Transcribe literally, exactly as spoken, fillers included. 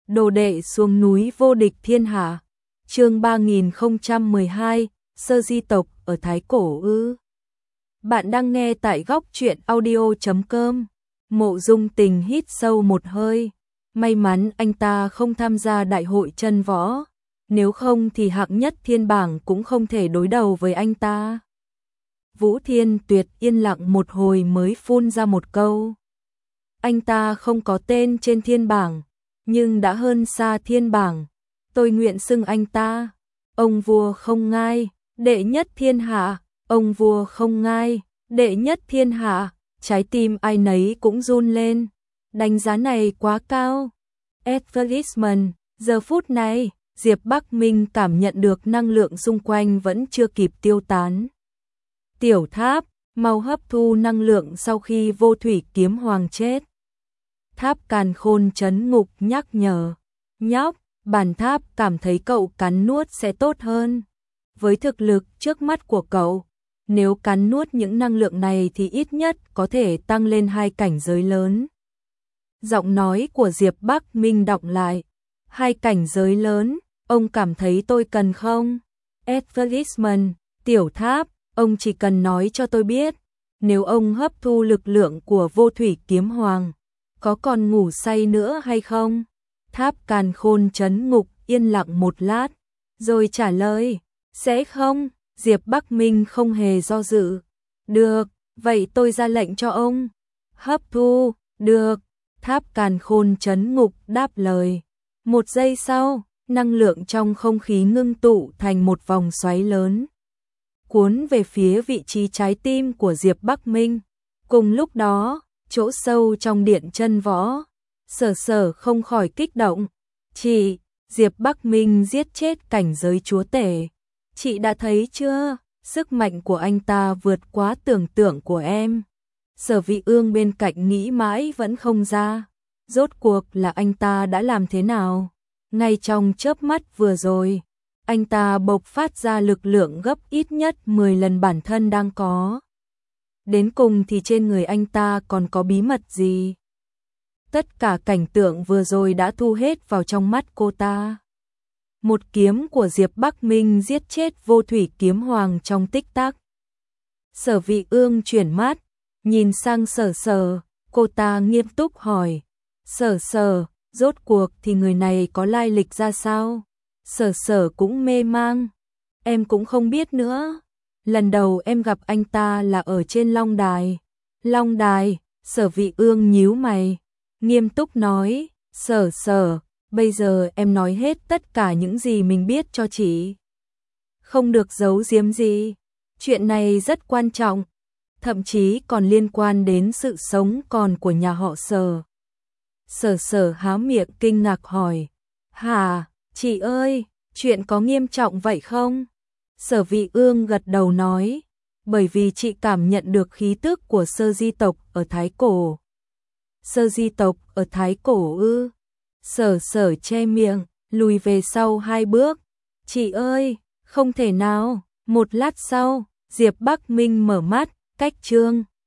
Đồ đệ xuống núi vô địch thiên hạ. Chương ba nghìn không trăm mười hai, Sơ Di tộc ở Thái Cổ ư? Bạn đang nghe tại góc truyện audio chấm com. Mộ Dung Tình hít sâu một hơi, may mắn anh ta không tham gia đại hội chân võ, nếu không thì hạng nhất thiên bảng cũng không thể đối đầu với anh ta. Vũ Thiên Tuyệt yên lặng một hồi mới phun ra một câu. Anh ta không có tên trên thiên bảng, nhưng đã hơn xa thiên bảng. Tôi nguyện xưng anh ta, ông vua không ngai, đệ nhất thiên hạ, ông vua không ngai, đệ nhất thiên hạ. Trái tim ai nấy cũng run lên, đánh giá này quá cao. Advertisement, giờ phút này, Diệp Bắc Minh cảm nhận được năng lượng xung quanh vẫn chưa kịp tiêu tán. Tiểu Tháp, mau hấp thu năng lượng sau khi Vô Thủy Kiếm Hoàng chết. Tháp Càn Khôn trấn ngục nhắc nhở. Nhóc, bản tháp cảm thấy cậu cắn nuốt sẽ tốt hơn. Với thực lực trước mắt của cậu, nếu cắn nuốt những năng lượng này thì ít nhất có thể tăng lên hai cảnh giới lớn. Giọng nói của Diệp Bắc Minh đọng lại. Hai cảnh giới lớn, ông cảm thấy tôi cần không? Advertisement, Tiểu Tháp, ông chỉ cần nói cho tôi biết, nếu ông hấp thu lực lượng của Vô Thủy Kiếm Hoàng, có còn ngủ say nữa hay không? Tháp Càn Khôn trấn ngục yên lặng một lát, rồi trả lời, sẽ không. Diệp Bắc Minh không hề do dự. Được, vậy tôi ra lệnh cho ông. Hấp thu, được. Tháp Càn Khôn trấn ngục đáp lời. Một giây sau, năng lượng trong không khí ngưng tụ thành một vòng xoáy lớn, cuốn về phía vị trí trái tim của Diệp Bắc Minh. Cùng lúc đó, chỗ sâu trong điện chân võ, Sở Sở không khỏi kích động. Chị, Diệp Bắc Minh giết chết cảnh giới chúa tể. Chị đã thấy chưa, sức mạnh của anh ta vượt quá tưởng tượng của em. Sở Vị Ương bên cạnh nghĩ mãi vẫn không ra, rốt cuộc là anh ta đã làm thế nào. Ngay trong chớp mắt vừa rồi, anh ta bộc phát ra lực lượng gấp ít nhất mười lần bản thân đang có. Đến cùng thì trên người anh ta còn có bí mật gì? Tất cả cảnh tượng vừa rồi đã thu hết vào trong mắt cô ta. Một kiếm của Diệp Bắc Minh giết chết Vô Thủy Kiếm Hoàng trong tích tắc. Sở Vị Ương chuyển mắt, nhìn sang Sở Sở, cô ta nghiêm túc hỏi. Sở Sở, rốt cuộc thì người này có lai lịch ra sao? Sở Sở cũng mê mang. Em cũng không biết nữa. Lần đầu em gặp anh ta là ở trên Long Đài. Long Đài, Sở Vị Ương nhíu mày, nghiêm túc nói, Sở Sở, bây giờ em nói hết tất cả những gì mình biết cho chị. Không được giấu giếm gì. Chuyện này rất quan trọng, thậm chí còn liên quan đến sự sống còn của nhà họ Sở. Sở Sở há miệng kinh ngạc hỏi, hả, chị ơi, chuyện có nghiêm trọng vậy không? Sở Vị Ương gật đầu nói, bởi vì chị cảm nhận được khí tức của Sơ Di tộc ở Thái Cổ. Sơ Di tộc ở Thái Cổ ư? Sở Sở che miệng, lùi về sau hai bước. Chị ơi, không thể nào. Một lát sau, Diệp Bắc Minh mở mắt, cách chương